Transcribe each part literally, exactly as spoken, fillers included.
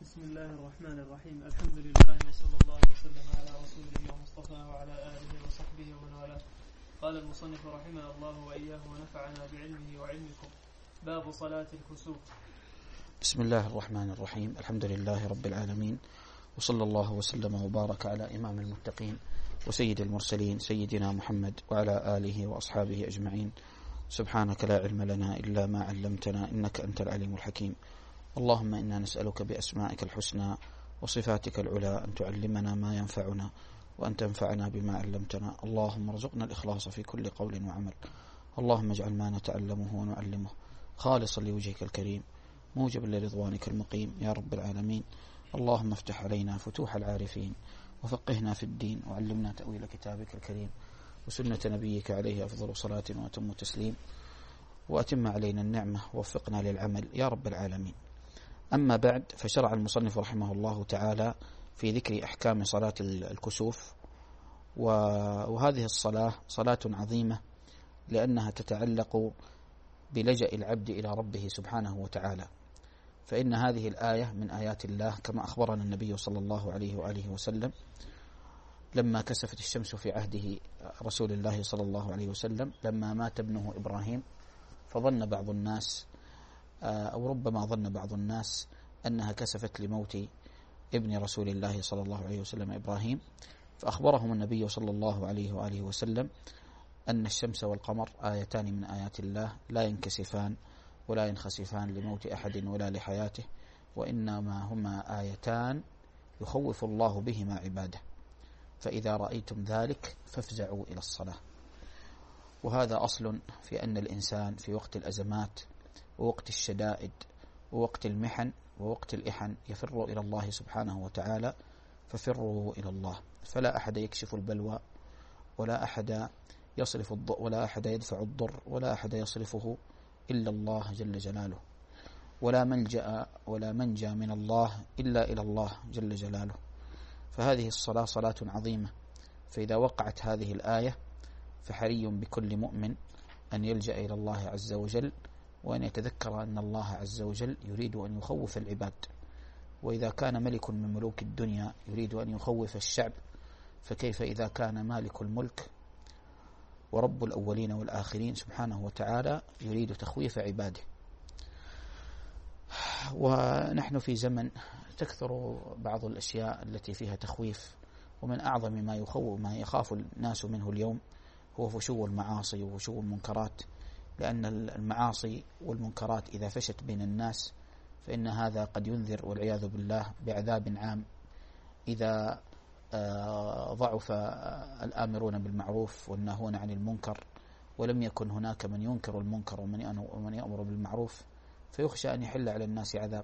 بسم الله الرحمن الرحيم. الحمد لله وصلى الله وسلم على رسوله ومصطفى وعلى آله وصحبه ومن والاه. قال المصنف رحمه الله وإياه ونفعنا بعلمه وعلمكم. باب صلاة الكسوف. بسم الله الرحمن الرحيم. الحمد لله رب العالمين، وصلى الله وسلم وبارك على إمام المتقين وسيد المرسلين سيدنا محمد وعلى آله وأصحابه أجمعين. سبحانك لا علم لنا إلا ما علمتنا إنك أنت العليم الحكيم. اللهم إنا نسألك بأسمائك الحسنى وصفاتك العلى أن تعلمنا ما ينفعنا وأن تنفعنا بما علمتنا. اللهم ارزقنا الإخلاص في كل قول وعمل. اللهم اجعل ما نتعلمه ونعلمه خالصا لوجهك الكريم موجبا لرضوانك المقيم يا رب العالمين. اللهم افتح علينا فتوح العارفين وفقهنا في الدين وعلمنا تأويل كتابك الكريم وسنة نبيك عليه أفضل صلاة وأتم تسليم، وأتم علينا النعمة ووفقنا للعمل يا رب العالمين. أما بعد، فشرع المصنف رحمه الله تعالى في ذكر أحكام صلاة الكسوف، وهذه الصلاة صلاة عظيمة لأنها تتعلق بلجأ العبد إلى ربه سبحانه وتعالى، فإن هذه الآية من آيات الله كما أخبرنا النبي صلى الله عليه وآله وسلم لما كسفت الشمس في عهده رسول الله صلى الله عليه وسلم لما مات ابنه إبراهيم، فظن بعض الناس أو ربما ظن بعض الناس أنها كسفت لموت ابن رسول الله صلى الله عليه وسلم إبراهيم، فأخبرهم النبي صلى الله عليه وآله وسلم أن الشمس والقمر آيتان من آيات الله لا ينكسفان ولا ينخسفان لموت أحد ولا لحياته، وإنما هما آيتان يخوف الله بهما عباده، فإذا رأيتم ذلك فافزعوا إلى الصلاة. وهذا أصل في أن الإنسان في وقت الأزمات ووقت الشدائد ووقت المحن ووقت الإحن يفر إلى الله سبحانه وتعالى، ففروا إلى الله، فلا أحد يكشف البلوى ولا أحد يصرف الضر ولا أحد يدفع الضر ولا أحد يصرفه إلا الله جل جلاله، ولا ملجأ ولا منجى من الله إلا إلى الله جل جلاله. فهذه الصلاة صلاة عظيمة، فإذا وقعت هذه الآية فحري بكل مؤمن أن يلجأ إلى الله عز وجل وأن يتذكر أن الله عز وجل يريد أن يخوف العباد، وإذا كان ملك من ملوك الدنيا يريد أن يخوف الشعب، فكيف إذا كان مالك الملك ورب الأولين والآخرين سبحانه وتعالى يريد تخويف عباده. ونحن في زمن تكثر بعض الأشياء التي فيها تخويف، ومن أعظم ما يخوف ما يخاف الناس منه اليوم هو فشو المعاصي وفشو المنكرات، لأن المعاصي والمنكرات إذا فشت بين الناس فإن هذا قد ينذر والعياذ بالله بعذاب عام إذا ضعف الآمرون بالمعروف والناهون عن المنكر، ولم يكن هناك من ينكر المنكر ومن يأمر بالمعروف، فيخشى أن يحل على الناس عذاب.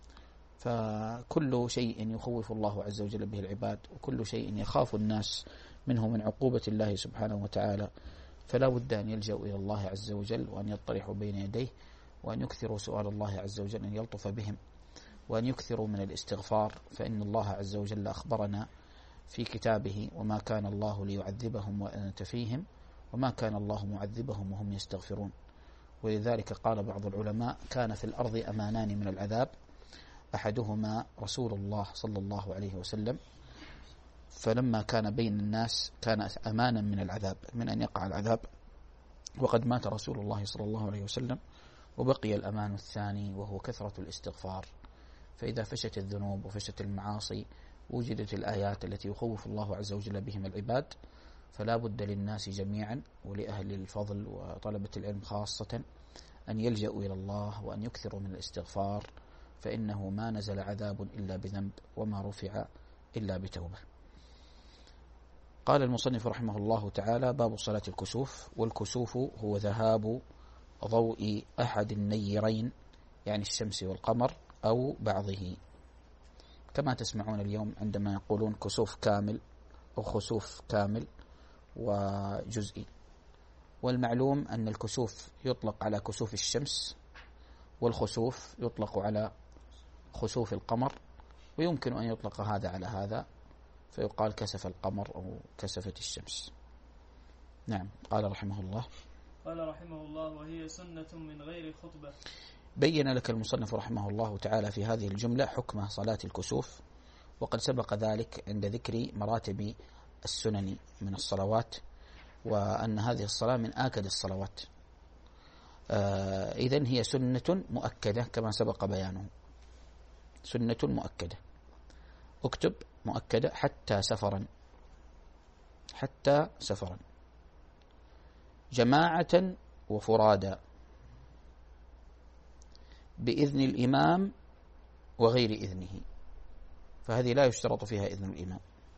فكل شيء يخوف الله عز وجل به العباد، وكل شيء يخاف الناس منه من عقوبة الله سبحانه وتعالى، فلا بد أن يلجأوا إلى الله عز وجل وأن يطرحوا بين يديه وأن يكثروا سؤال الله عز وجل أن يلطف بهم، وأن يكثروا من الاستغفار، فإن الله عز وجل أخبرنا في كتابه: وما كان الله ليعذبهم وأنت فيهم وما كان الله معذبهم وهم يستغفرون. ولذلك قال بعض العلماء: كان في الأرض أمانان من العذاب، أحدهما رسول الله صلى الله عليه وسلم، فلما كان بين الناس كان أمانا من العذاب من أن يقع العذاب، وقد مات رسول الله صلى الله عليه وسلم وبقي الأمان الثاني وهو كثرة الاستغفار. فإذا فشت الذنوب وفشت المعاصي وجدت الآيات التي يخوف الله عز وجل بهم العباد، فلا بد للناس جميعا ولأهل الفضل وطلبة العلم خاصة أن يلجأوا إلى الله وأن يكثروا من الاستغفار، فإنه ما نزل عذاب إلا بذنب وما رفع إلا بتوبة. قال المصنف رحمه الله تعالى: باب صلاة الكسوف. والكسوف هو ذهاب ضوء أحد النيرين، يعني الشمس والقمر أو بعضه، كما تسمعون اليوم عندما يقولون كسوف كامل أو خسوف كامل وجزئي. والمعلوم أن الكسوف يطلق على كسوف الشمس، والخسوف يطلق على خسوف القمر، ويمكن أن يطلق هذا على هذا فيقال كسف القمر أو كسفت الشمس. نعم. قال رحمه الله: قال رحمه الله: وهي سنة من غير خطبة. بين لك المصنف رحمه الله تعالى في هذه الجملة حكم صلاة الكسوف، وقد سبق ذلك عند ذكر مراتب السنن من الصلوات، وأن هذه الصلاة من آكد الصلوات. آه إذن هي سنة مؤكدة كما سبق بيانه، سنة مؤكدة. اكتب مؤكدة حتى سفرا، حتى سفرا، جماعة وفرادا، بإذن الإمام وغير إذنه، فهذه لا يشترط فيها إذن الإمام.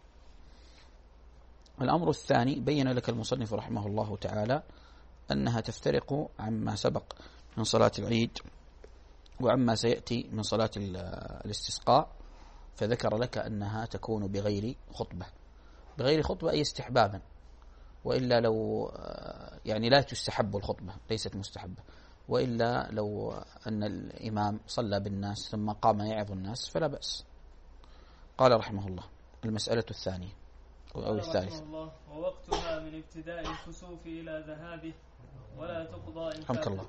الأمر الثاني بين لك المصنف رحمه الله تعالى أنها تفترق عما سبق من صلاة العيد وعما سيأتي من صلاة الاستسقاء، فذكر لك أنها تكون بغير خطبة. بغير خطبة أي استحبابا، وإلا لو يعني لا تستحب الخطبة، ليست مستحبة، وإلا لو أن الإمام صلى بالناس ثم قام يعظ الناس فلا بأس. قال رحمه الله: المسألة الثانية أو الثالثة: ووقتها من ابتداء الكسوف إلى ذهابه ولا تقضى. رحمك الله.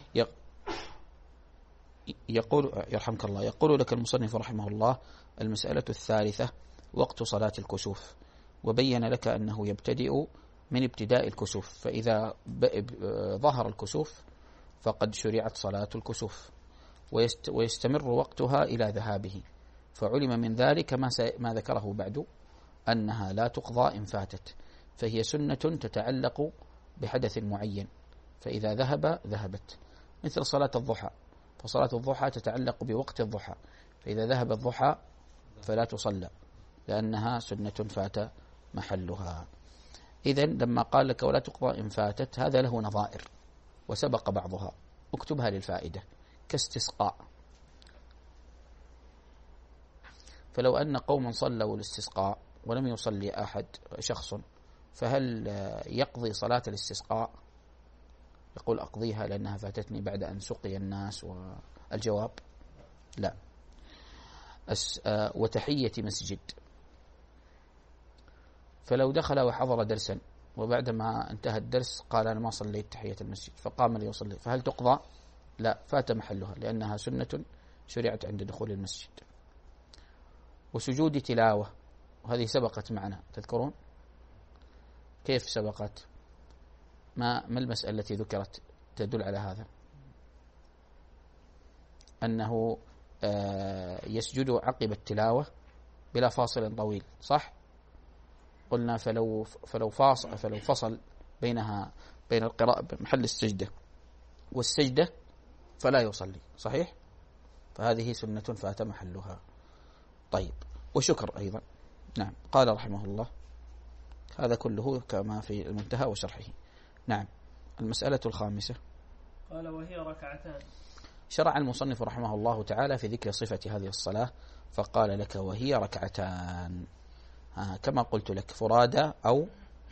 يقول يرحمك الله يقول لك المصنف رحمه الله: المسألة الثالثة وقت صلاة الكسوف، وبين لك أنه يبتدئ من ابتداء الكسوف، فإذا ظهر الكسوف فقد شرعت صلاة الكسوف، ويستمر وقتها إلى ذهابه، فعلم من ذلك ما, ما ذكره بعد أنها لا تقضى إن فاتت، فهي سنة تتعلق بحدث معين، فإذا ذهب ذهبت، مثل صلاة الضحى، فصلاة الضحى تتعلق بوقت الضحى، فإذا ذهب الضحى فلا تصلى لأنها سنة فات محلها. إذن لما قال لك ولا تقضى إن فاتت، هذا له نظائر وسبق بعضها، اكتبها للفائدة، كاستسقاء. فلو أن قوما صلوا الاستسقاء ولم يصلي أحد شخص، فهل يقضي صلاة الاستسقاء؟ يقول أقضيها لأنها فاتتني بعد أن سقي الناس، والجواب لا. وتحية مسجد، فلو دخل وحضر درسا وبعدما انتهى الدرس قال أنا ما صليت تحية المسجد فقام ليصلي، فهل تقضى؟ لا، فات محلها لأنها سنة شرعت عند دخول المسجد. وسجود تلاوة، وهذه سبقت معنا، تذكرون كيف سبقت؟ ما ما المسألة التي ذكرت تدل على هذا؟ أنه يسجد عقب التلاوة بلا فاصل طويل، صح؟ قلنا فلو فلو فاصل فلو فصل بينها بين القراءة محل السجدة والسجدة فلا يصلي، صحيح؟ فهذه سنة فات محلها. طيب، وشكر أيضا. نعم، قال رحمه الله هذا كله كما في المنتهى وشرحه. نعم، المسألة الخامسة قال وهي ركعتان. شرع المصنف رحمه الله تعالى في ذكر صفة هذه الصلاة، فقال لك وهي ركعتان، آه كما قلت لك فرادى أو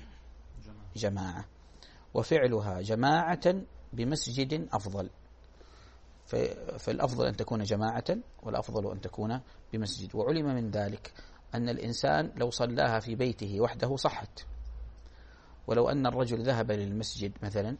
جماعة، وفعلها جماعة بمسجد أفضل، فالأفضل أن تكون جماعة والأفضل أن تكون بمسجد. وعلم من ذلك أن الإنسان لو صلاها في بيته وحده صحت، ولو أن الرجل ذهب للمسجد مثلا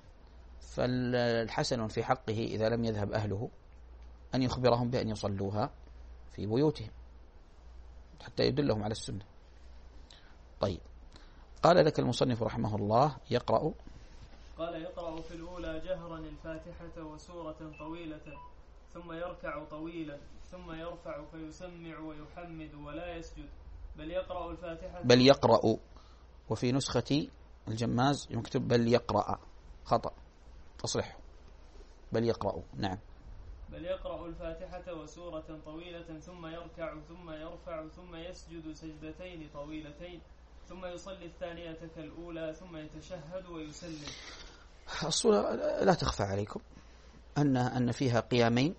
فالحسن في حقه إذا لم يذهب أهله أن يخبرهم بأن يصلوها في بيوتهم حتى يدلهم على السنة. طيب، قال لك المصنف رحمه الله يقرأ قال يقرأ في الأولى جهرا الفاتحة وسورة طويلة، ثم يركع طويلا، ثم يرفع فيسمع ويحمد ولا يسجد، بل يقرأ الفاتحة بل يقرأ، وفي نسخة الجماز يكتب بل يقرأ، خطأ، تصلح بل يقرأ. نعم، بل يقرأ الفاتحة وسورة طويلة، ثم يركع ثم يرفع ثم يسجد سجدتين طويلتين، ثم يصلي الثانية كالأولى، ثم يتشهد ويسلم. الصورة لا تخفى عليكم أن أن فيها قيامين،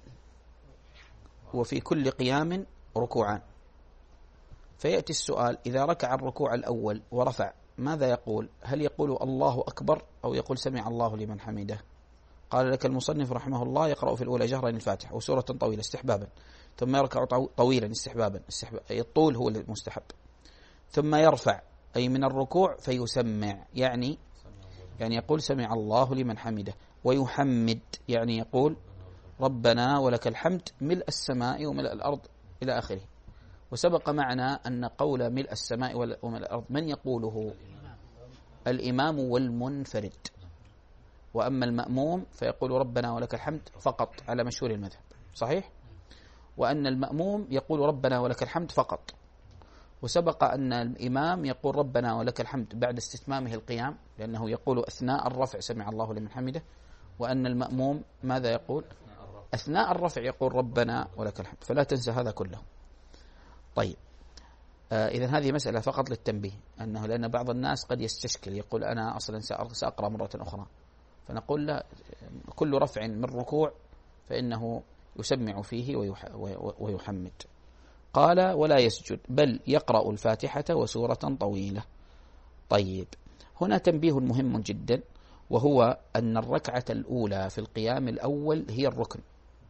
وفي كل قيام ركوعان، فيأتي السؤال إذا ركع الركوع الأول ورفع ماذا يقول؟ هل يقول الله أكبر أو يقول سمع الله لمن حمده؟ قال لك المصنف رحمه الله يقرأ في الأولى جهرا الفاتحة وسورة طويلة استحبابا، ثم يركع طويلا استحبابا، الطول هو المستحب، ثم يرفع أي من الركوع فيسمع، يعني يعني يقول سمع الله لمن حمده، ويحمد يعني يقول ربنا ولك الحمد ملء السماء وملء الأرض إلى آخره. وسبق معنا أن قول ملء السماء وملء الأرض من يقوله؟ الإمام والمنفرد. وأما المأموم فيقول ربنا ولك الحمد فقط على مشهور المذهب، صحيح؟ وأن المأموم يقول ربنا ولك الحمد فقط. وسبق أن الإمام يقول ربنا ولك الحمد بعد استتمامه القيام، لأنه يقول أثناء الرفع سمع الله لمن حمده. وأن المأموم ماذا يقول؟ أثناء الرفع يقول ربنا ولك الحمد. فلا تنسى هذا كله. طيب، آه إذن هذه مسألة فقط للتنبيه، أنه لأن بعض الناس قد يستشكل يقول أنا أصلا سأقرأ مرة أخرى، فنقول لا، كل رفع من ركوع فإنه يسمع فيه ويحمد. قال ولا يسجد بل يقرأ الفاتحة وسورة طويلة. طيب، هنا تنبيه مهم جدا، وهو أن الركعة الأولى في القيام الأول هي الركن،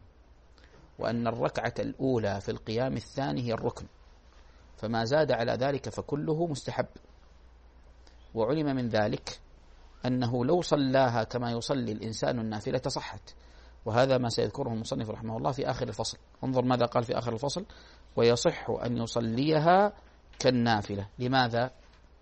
وأن الركعة الأولى في القيام الثاني هي الركن، فما زاد على ذلك فكله مستحب. وعلم من ذلك أنه لو صلاها كما يصلي الإنسان النافلة صحت، وهذا ما سيذكره المصنف رحمه الله في آخر الفصل. انظر ماذا قال في آخر الفصل: ويصح أن يصليها كالنافلة. لماذا؟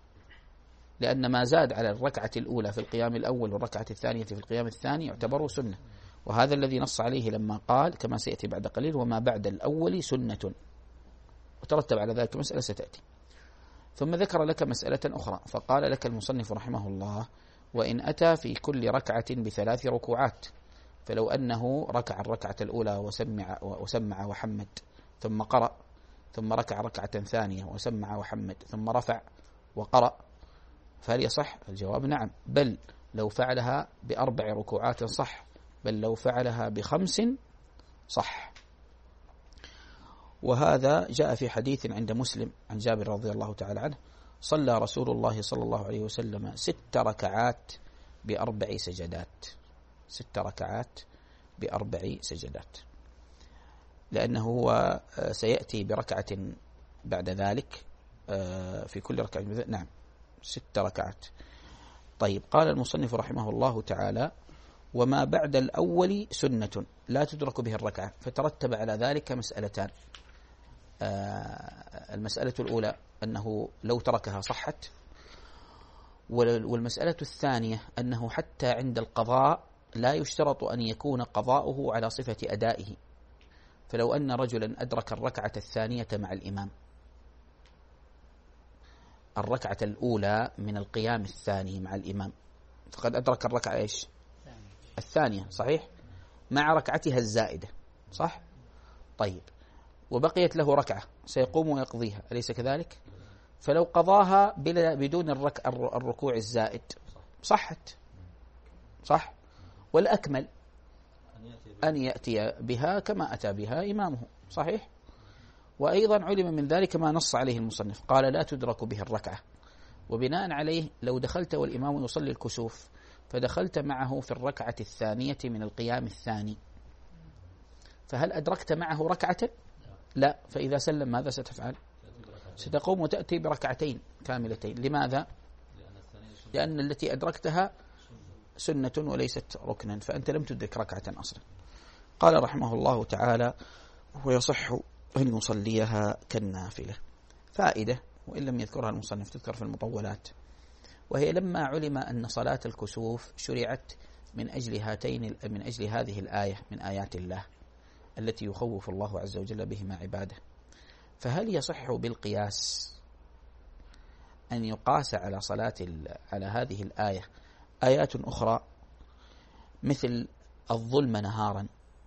لأن ما زاد على الركعة الأولى في القيام الأول والركعة الثانية في القيام الثاني يعتبر سنة، وهذا الذي نص عليه لما قال كما سيأتي بعد قليل: وما بعد الأول سنة، وترتب على ذلك مسألة ستأتي. ثم ذكر لك مسألة أخرى، فقال لك المصنف رحمه الله: وإن أتى في كل ركعة بثلاث ركوعات، فلو أنه ركع الركعة الأولى وسمع وسمع وحمد ثم قرأ، ثم ركع ركعة ثانية وسمع وحمد ثم رفع وقرأ، فهل يصح؟ الجواب نعم، بل لو فعلها بأربع ركوعات صح، بل لو فعلها بخمس صح. وهذا جاء في حديث عند مسلم عن جابر رضي الله تعالى عنه: صلى رسول الله صلى الله عليه وسلم ست ركعات بأربع سجدات. ست ركعات بأربع سجدات، لأنه هو سيأتي بركعة بعد ذلك في كل ركعة. نعم، ست ركعات. طيب، قال المصنف رحمه الله تعالى: وما بعد الأول سنة لا تدرك به الركعة. فترتب على ذلك مسألتان. المسألة الأولى أنه لو تركها صحت، والمسألة الثانية أنه حتى عند القضاء لا يشترط أن يكون قضاؤه على صفة أدائه. فلو أن رجلا أدرك الركعة الثانية مع الإمام، الركعة الأولى من القيام الثاني مع الإمام، فقد أدرك الركعة إيش؟ الثانية، صحيح؟ مع ركعتها الزائدة، صح؟ طيب، وبقيت له ركعة سيقوم ويقضيها، أليس كذلك؟ فلو قضاها بدون الرك... الركوع الزائد صحت، صح؟ والأكمل أن يأتي بها كما أتى بها إمامه، صحيح؟ وأيضا علم من ذلك ما نص عليه المصنف، قال لا تدرك به الركعة. وبناء عليه لو دخلت والإمام يصلي الكسوف فدخلت معه في الركعة الثانية من القيام الثاني، فهل أدركت معه ركعة؟ لا. فإذا سلم ماذا ستفعل؟ ستقوم وتأتي بركعتين كاملتين. لماذا؟ لأن التي أدركتها سنة وليست ركنا، فأنت لم تدرك ركعة أصلا. قال رحمه الله تعالى: ويصح أن يصليها كالنافلة. فائدة وإن لم يذكرها المصنف تذكر في المطولات، وهي لما علم أن صلاة الكسوف شرعت من أجل هاتين من أجل هذه الآية من آيات الله التي يخوف الله عز وجل بهما عباده، فهل يصح بالقياس أن يقاس على صلاة على هذه الآية آيات أخرى مثل الظلم نهارا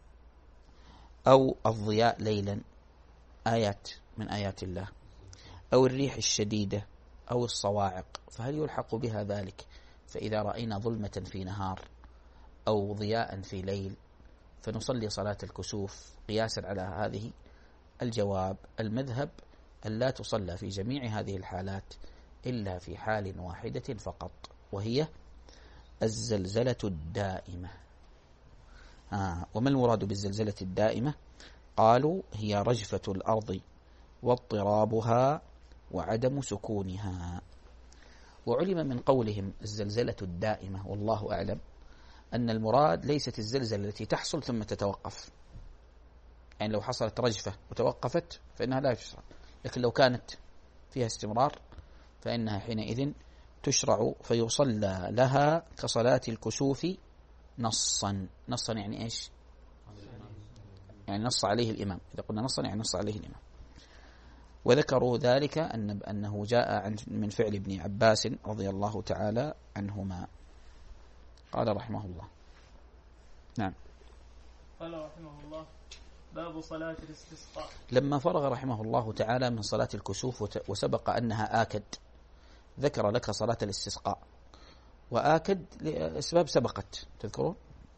أو الضياء ليلا، آيات من آيات الله، أو الريح الشديدة أو الصواعق، فهل يلحق بها ذلك؟ فإذا رأينا ظلمة في نهار أو ضياء في ليل فنصلي صلاة الكسوف قياسا على هذه؟ الجواب: المذهب أن لا تصلى في جميع هذه الحالات إلا في حال واحدة فقط، وهي الزلزلة الدائمة. آه وما المراد بالزلزلة الدائمة؟ قالوا: هي رجفة الأرض واضطرابها وعدم سكونها. وعلم من قولهم الزلزلة الدائمة والله أعلم أن المراد ليست الزلزلة التي تحصل ثم تتوقف، يعني لو حصلت رجفة وتوقفت فإنها لا تشرع، لكن لو كانت فيها استمرار فإنها حينئذ تشرع فيصلى لها كصلاة الكسوف نصا. نصا يعني إيش؟ يعني نص عليه الإمام. إذا قلنا نصا يعني نص عليه الإمام. وذكروا ذلك أن أنه جاء من فعل ابن عباس رضي الله تعالى عنهما. قال رحمه الله. نعم. قال رحمه الله باب صلاة الاستسقاء. لما فرغ رحمه الله تعالى من صلاة الكسوف وسبق أنها آكد، ذكر لك صلاة الاستسقاء، وآكد لأسباب سبقت تذكرون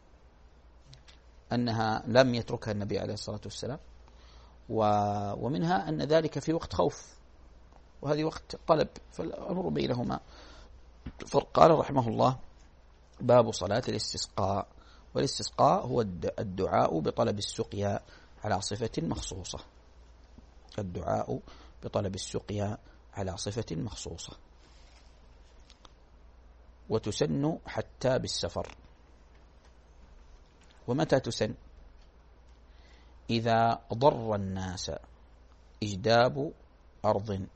أنها لم يتركها النبي عليه الصلاة والسلام، ومنها أن ذلك في وقت خوف وهذه وقت طلب، فالأمر بينهما. قال رحمه الله باب صلاة الاستسقاء. والاستسقاء هو الدعاء بطلب السقيا على صفة مخصوصة. الدعاء بطلب السقيا على صفة مخصوصة. وتسن حتى بالسفر. ومتى تسن؟ إذا ضر الناس إجداب أرض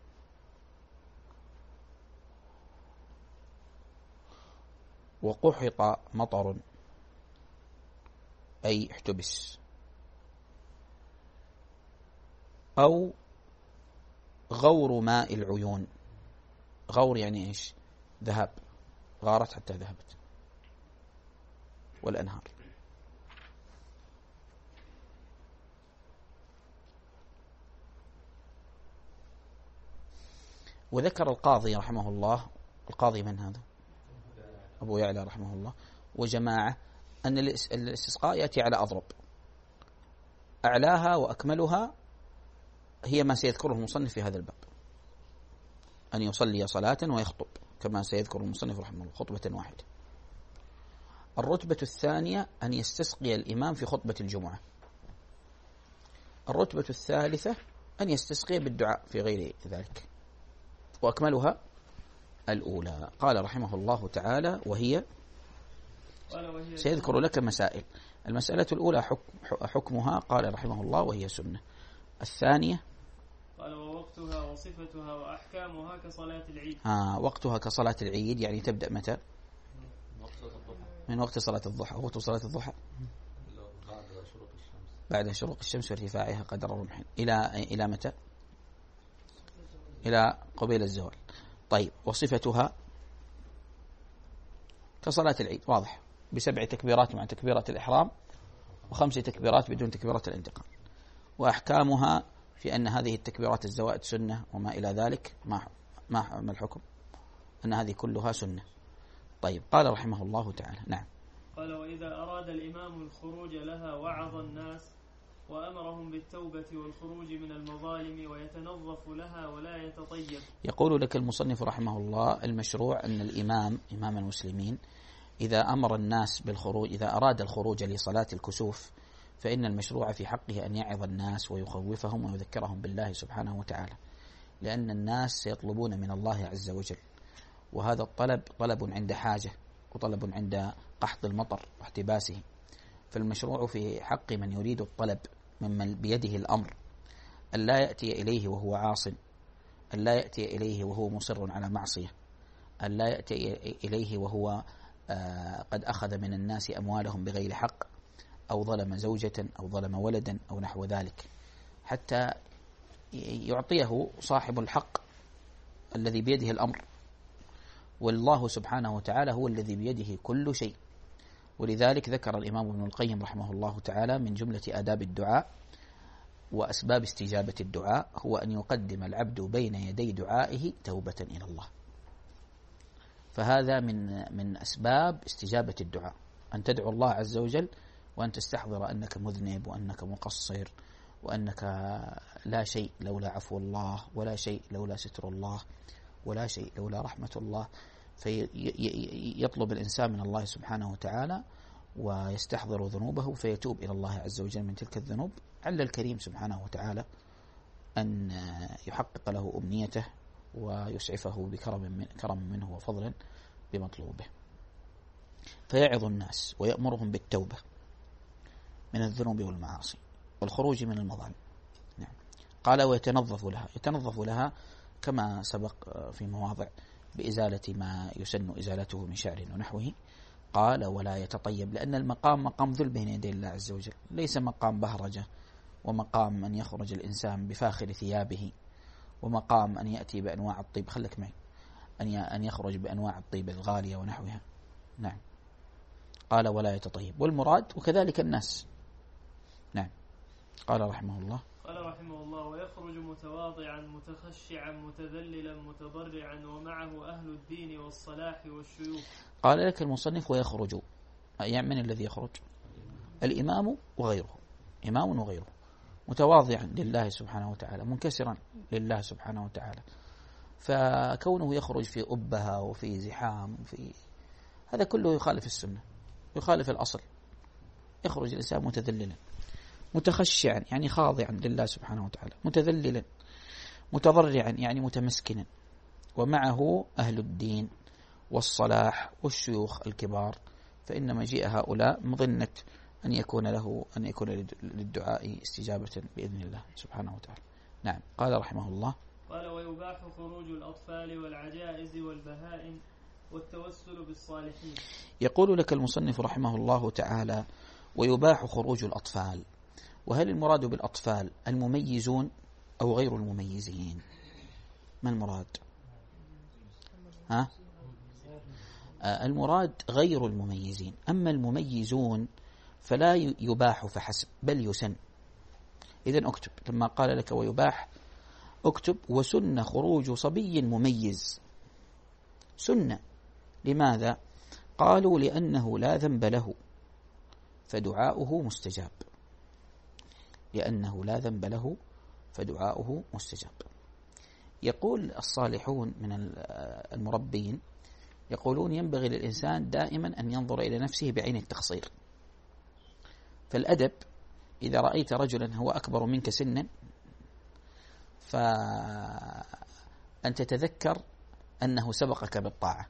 وقحط مطر أي احتبس، أو غور ماء العيون. غور يعني إيش؟ ذهب، غارت حتى ذهبت. والأنهار. وذكر القاضي رحمه الله، القاضي من هذا؟ أبو يعلى رحمه الله وجماعة، أن الاستسقاء يأتي على أضرب. أعلاها وأكملها هي ما سيذكره المصنف في هذا الباب، أن يصلي صلاة ويخطب كما سيذكر المصنف رحمه الله خطبة واحدة. الرتبة الثانية أن يستسقي الإمام في خطبة الجمعة. الرتبة الثالثة أن يستسقي بالدعاء في غير ذلك. وأكملها الأولى. قال رحمه الله تعالى وهي، سيذكر لك مسائل. المسألة الأولى حكم حكمها، قال رحمه الله وهي سنة. الثانية قال ووقتها وصفتها وأحكامها كصلاة العيد. آه وقتها كصلاة العيد، يعني تبدأ متى؟ من وقت صلاة الضحى. وقت صلاة الضحى بعد شروق الشمس وارتفاعها قدر رمح إلى إلى متى؟ إلى قبيل الزوال. طيب وصفتها كصلاة العيد، واضح، بسبع تكبيرات مع تكبيرة الإحرام وخمس تكبيرات بدون تكبيرة الانتقال. وأحكامها في أن هذه التكبيرات الزوائد سنة وما إلى ذلك. ما ما الحكم؟ أن هذه كلها سنة. طيب قال رحمه الله تعالى. نعم. قال وإذا أراد الإمام الخروج لها وعظ الناس وأمرهم بالتوبة والخروج من المظالم ويتنظف لها ولا يتطيب. يقول لك المصنف رحمه الله المشروع أن الإمام إمام المسلمين إذا أمر الناس بالخروج، إذا أراد الخروج لصلاة الكسوف، فإن المشروع في حقه أن يعظ الناس ويخوفهم ويذكرهم بالله سبحانه وتعالى، لأن الناس سيطلبون من الله عز وجل، وهذا الطلب طلب عند حاجة وطلب عند قحط المطر واحتباسه. فالمشروع في حق من يريد الطلب ممن بيده الأمر أن لا يأتي إليه وهو عاص، أن لا يأتي إليه وهو مصر على معصية، أن لا يأتي إليه وهو آه قد أخذ من الناس أموالهم بغير حق، أو ظلم زوجة أو ظلم ولدا أو نحو ذلك، حتى يعطيه صاحب الحق الذي بيده الأمر. والله سبحانه وتعالى هو الذي بيده كل شيء. ولذلك ذكر الإمام ابن القيم رحمه الله تعالى من جملة آداب الدعاء وأسباب استجابة الدعاء هو أن يقدم العبد بين يدي دعائه توبة إلى الله. فهذا من من أسباب استجابة الدعاء، أن تدعو الله عز وجل وأن تستحضر أنك مذنب وأنك مقصر وأنك لا شيء لولا عفو الله، ولا شيء لولا ستر الله، ولا شيء لولا رحمة الله. فيطلب الإنسان من الله سبحانه وتعالى ويستحضر ذنوبه فيتوب إلى الله عز وجل من تلك الذنوب، عل الكريم سبحانه وتعالى أن يحقق له أمنيته ويسعفه بكرم من كرم منه وفضل بمطلوبه. فيعظ الناس ويأمرهم بالتوبة من الذنوب والمعاصي والخروج من المظالم. نعم. قال ويتنظف لها، يتنظف لها كما سبق في مواضع بإزالة ما يسن إزالته من شعر ونحوه. قال ولا يتطيب، لأن المقام مقام ذل بين يدي الله عز وجل، ليس مقام بهرجة ومقام أن يخرج الإنسان بفاخر ثيابه ومقام أن يأتي بأنواع الطيب، خلك معي، أن يخرج بأنواع الطيب الغالية ونحوها. نعم. قال ولا يتطيب، والمراد وكذلك الناس. نعم. قال رحمه الله قال رحمه الله ويخرج متواضعا متخشعا متذللا متضرعا ومعه أهل الدين والصلاح والشيوخ. قال لك المصنف ويخرج، يعني من الذي يخرج؟ الإمام وغيره، إمام وغيره، متواضعا لله سبحانه وتعالى، منكسرا لله سبحانه وتعالى، فكونه يخرج في أبها وفي زحام وفي هذا كله يخالف السنة، يخالف الأصل. يخرج الإنسان متذللا متخشعا يعني خاضعا لله سبحانه وتعالى، متذللا متضرعا يعني متمسكنا، ومعه أهل الدين والصلاح والشيوخ الكبار، فإن مجيء هؤلاء مظنة أن يكون له أن يكون للدعاء استجابة بإذن الله سبحانه وتعالى. نعم. قال رحمه الله قال ويباح خروج الأطفال والعجائز والبهائم والتوسل بالصالحين. يقول لك المصنف رحمه الله تعالى ويباح خروج الأطفال، وهل المراد بالأطفال المميزون أو غير المميزين؟ ما المراد؟ ها؟ آه المراد غير المميزين، أما المميزون فلا يباح فحسب بل يسن. إذن اكتب لما قال لك ويباح اكتب وسن خروج صبي مميز. سنة لماذا؟ قالوا لأنه لا ذنب له فدعاؤه مستجاب، لأنه لا ذنب له فدعاؤه مستجاب. يقول الصالحون من المربين يقولون ينبغي للإنسان دائما أن ينظر إلى نفسه بعين التقصير. فالأدب إذا رأيت رجلا هو أكبر منك سنا فأن تتذكر أنه سبقك بالطاعة،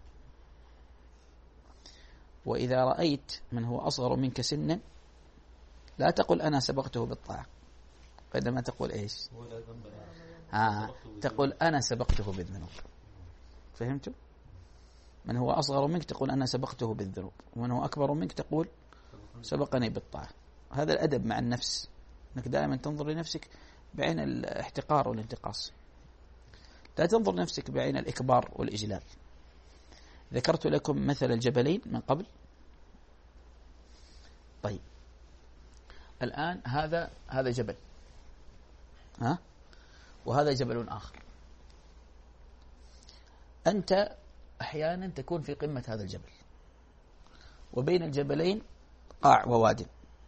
وإذا رأيت من هو أصغر منك سنا لا تقل أنا سبقته بالطاعة، عندما تقول إيش؟ آه تقول أنا سبقته بالذنوب. فهمتوا؟ من هو أصغر منك تقول أنا سبقته بالذنوب، ومن هو أكبر منك تقول سبقني بالطاعة. هذا الأدب مع النفس، أنك دائما تنظر لنفسك بعين الاحتقار والانتقاص، لا تنظر لنفسك بعين الإكبار والإجلال. ذكرت لكم مثل الجبلين من قبل. طيب الآن هذا هذا جبل، ها، وهذا جبل آخر. أنت أحيانا تكون في قمة هذا الجبل، وبين الجبلين قاع وواد،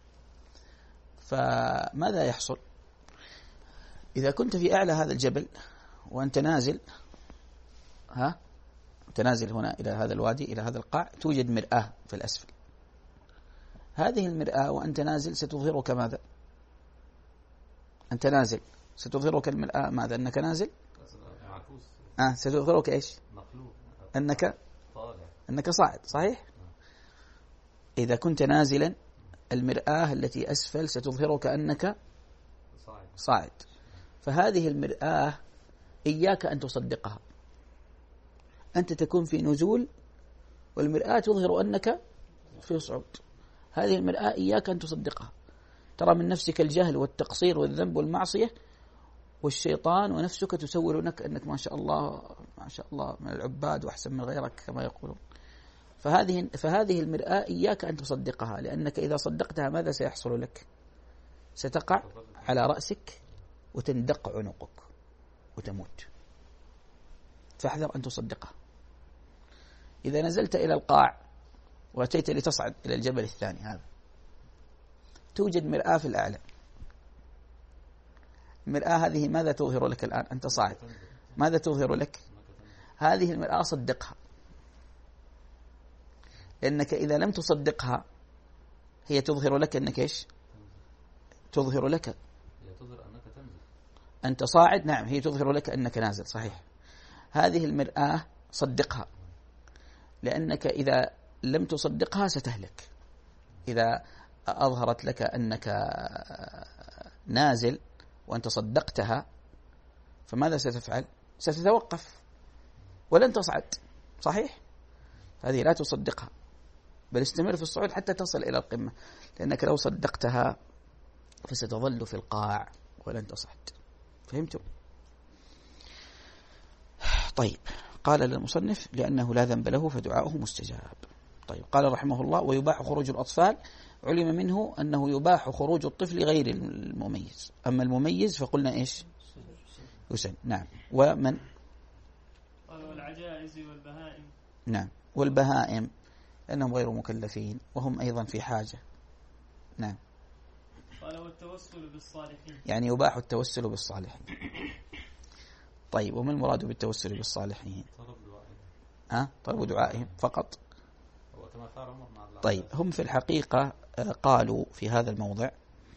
فماذا يحصل؟ إذا كنت في أعلى هذا الجبل وأنت نازل، ها، تنازل هنا إلى هذا الوادي إلى هذا القاع، توجد مرآة في الأسفل. هذه المرآة وأنت نازل ستظهرك ماذا؟ أنت نازل ستظهرك المرآة ماذا؟ أنك نازل؟ آه ستظهرك إيش؟ أنك أنك صاعد، صحيح؟ إذا كنت نازلا المرآة التي أسفل ستظهرك أنك صاعد. فهذه المرآة إياك أن تصدقها. أنت تكون في نزول والمرآة تظهر أنك في صعود. هذه المرآة إياك أن تصدقها. ترى من نفسك الجهل والتقصير والذنب والمعصية، والشيطان ونفسك تسول لك أنك ما شاء الله ما شاء الله من العباد وأحسن من غيرك كما يقولون. فهذه فهذه المرآة إياك أن تصدقها، لأنك إذا صدقتها ماذا سيحصل لك؟ ستقع على رأسك وتندق عنقك وتموت. فاحذر أن تصدقها. إذا نزلت إلى القاع وأتيت لتصعد إلى الجبل الثاني هذا، توجد مرآة في الأعلى. المرآة هذه ماذا تظهر لك الآن؟ أنت صاعد، ماذا تظهر لك؟ هذه المرآة صدقها، لأنك إذا لم تصدقها هي تظهر لك أنك إيش؟ تظهر لك أنت صاعد. نعم، هي تظهر لك أنك نازل، صحيح. هذه المرآة صدقها، لأنك إذا لم تصدقها ستهلك. إذا أظهرت لك أنك نازل وأنت صدقتها فماذا ستفعل؟ ستتوقف ولن تصعد، صحيح؟ هذه لا تصدقها، بل استمر في الصعود حتى تصل إلى القمة، لأنك لو صدقتها فستظل في القاع ولن تصعد. فهمتم؟ طيب، قال للمصنف لأنه لا ذنب له فدعاؤه مستجاب. طيب، قال رحمه الله ويباح خروج الأطفال، علم منه أنه يباح خروج الطفل غير المميز، أما المميز فقلنا إيش؟ يسن. نعم. ومن؟ قال والعجائز والبهائم. نعم، والبهائم لأنهم غير مكلفين وهم أيضا في حاجة. نعم. قال والتوسل بالصالحين، يعني يباح التوسل بالصالحين. طيب، وما المراد بالتوسل بالصالحين؟ طلب دعائهم. ها؟ طلب دعائهم فقط. طيب، هم في الحقيقة قالوا في هذا الموضع،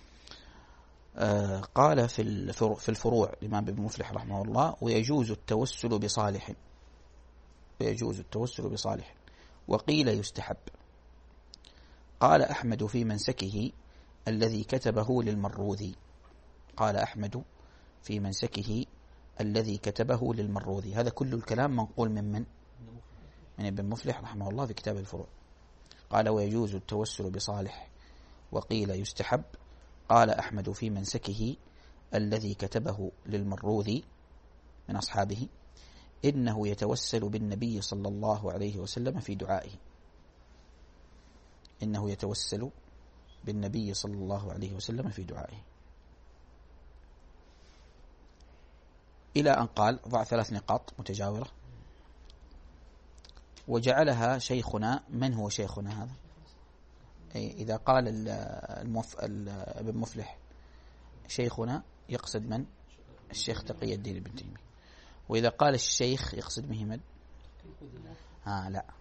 قال في الفروع الإمام ابن مفلح رحمه الله ويجوز التوسل بصالح، ويجوز التوسل بصالح، وقيل يستحب. قال أحمد في منسكه الذي كتبه للمروذي، قال أحمد في منسكه الذي كتبه للمروذي. هذا كل الكلام منقول من من؟ من ابن مفلح رحمه الله في كتاب الفروع. قال ويجوز التوسل بصالح، وقيل يستحب. قال أحمد في منسكه الذي كتبه للمروذي من أصحابه إنه يتوسل بالنبي صلى الله عليه وسلم في دعائه، إنه يتوسل بالنبي صلى الله عليه وسلم في دعائه، إلى أن قال ضع ثلاث نقاط متجاورة وجعلها شيخنا. من هو شيخنا هذا؟ أي إذا قال المف... ابن مفلح شيخنا يقصد من؟ الشيخ تقي الدين ابن تيمية. وإذا قال الشيخ يقصد به من؟ آه لا،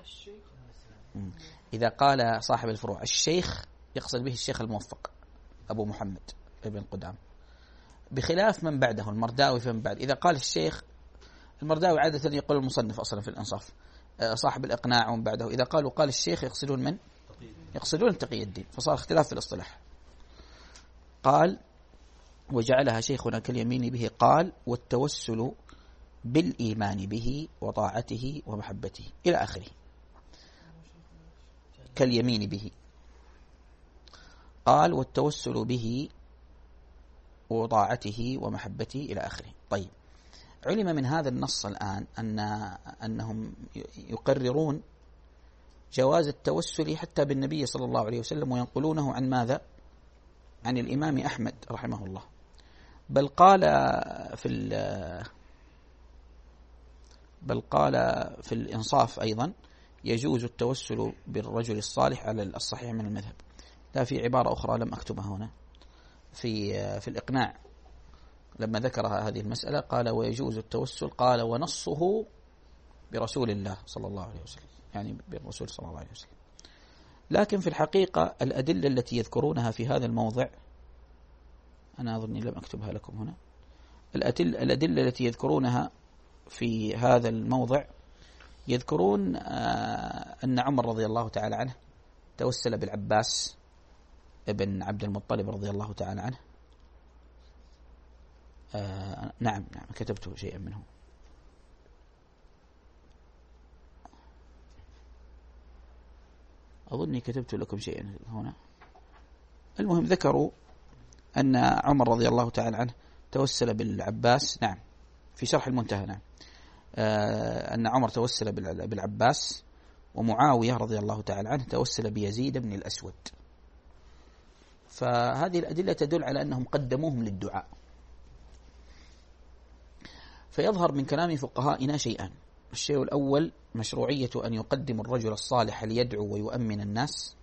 إذا قال صاحب الفروع الشيخ يقصد به الشيخ الموفق أبو محمد ابن قدام، بخلاف من بعده المرداوي. فمن بعد إذا قال الشيخ، المرداوي عادة يقول المصنف أصلا في الإنصاف صاحب الإقناع، ومن بعده إذا قالوا قال الشيخ يقصدون من؟ يقصدون تقي الدين، فصار اختلاف في الاصطلاح. قال وجعلها شيخنا كاليمين به. قال والتوسل بالإيمان به وطاعته ومحبته إلى آخره، كاليمين به. قال والتوسل به وطاعته ومحبته إلى آخره. طيب، علم من هذا النص الآن أن أنهم يقررون جواز التوسل حتى بالنبي صلى الله عليه وسلم، وينقلونه عن ماذا؟ عن الإمام أحمد رحمه الله. بل قال في بل قال في الإنصاف أيضا يجوز التوسل بالرجل الصالح على الصحيح من المذهب. لا، في عبارة أخرى لم أكتبها هنا في في الإقناع لما ذكر هذه المسألة قال ويجوز التوسل، قال ونصه برسول الله صلى الله عليه وسلم، يعني بالرسول صلى الله عليه وسلم. لكن في الحقيقة الأدلة التي يذكرونها في هذا الموضع، أنا أظني لم أكتبها لكم هنا، الأدلة التي يذكرونها في هذا الموضع يذكرون أن عمر رضي الله تعالى عنه توسل بالعباس ابن عبد المطلب رضي الله تعالى عنه. آه نعم نعم كتبت شيئا منه. أظني كتبت لكم شيئا هنا. المهم ذكروا أن عمر رضي الله تعالى عنه توسل بالعباس، نعم في شرح المنتهى، نعم آه أن عمر توسل بالعباس، ومعاوية رضي الله تعالى عنه توسل بيزيد بن الأسود. فهذه الأدلة تدل على أنهم قدموهم للدعاء. فيظهر من كلام فقهائنا شيئان: الشيء الأول مشروعية أن يقدم الرجل الصالح ليدعو ويؤمن الناس،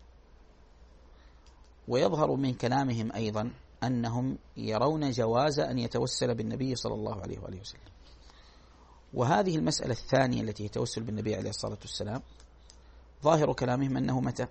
ويظهر من كلامهم أيضا أنهم يرون جواز أن يتوسل بالنبي صلى الله عليه وآله وسلم. وهذه المسألة الثانية التي يتوسل بالنبي عليه الصلاة والسلام ظاهر كلامهم أنه متى؟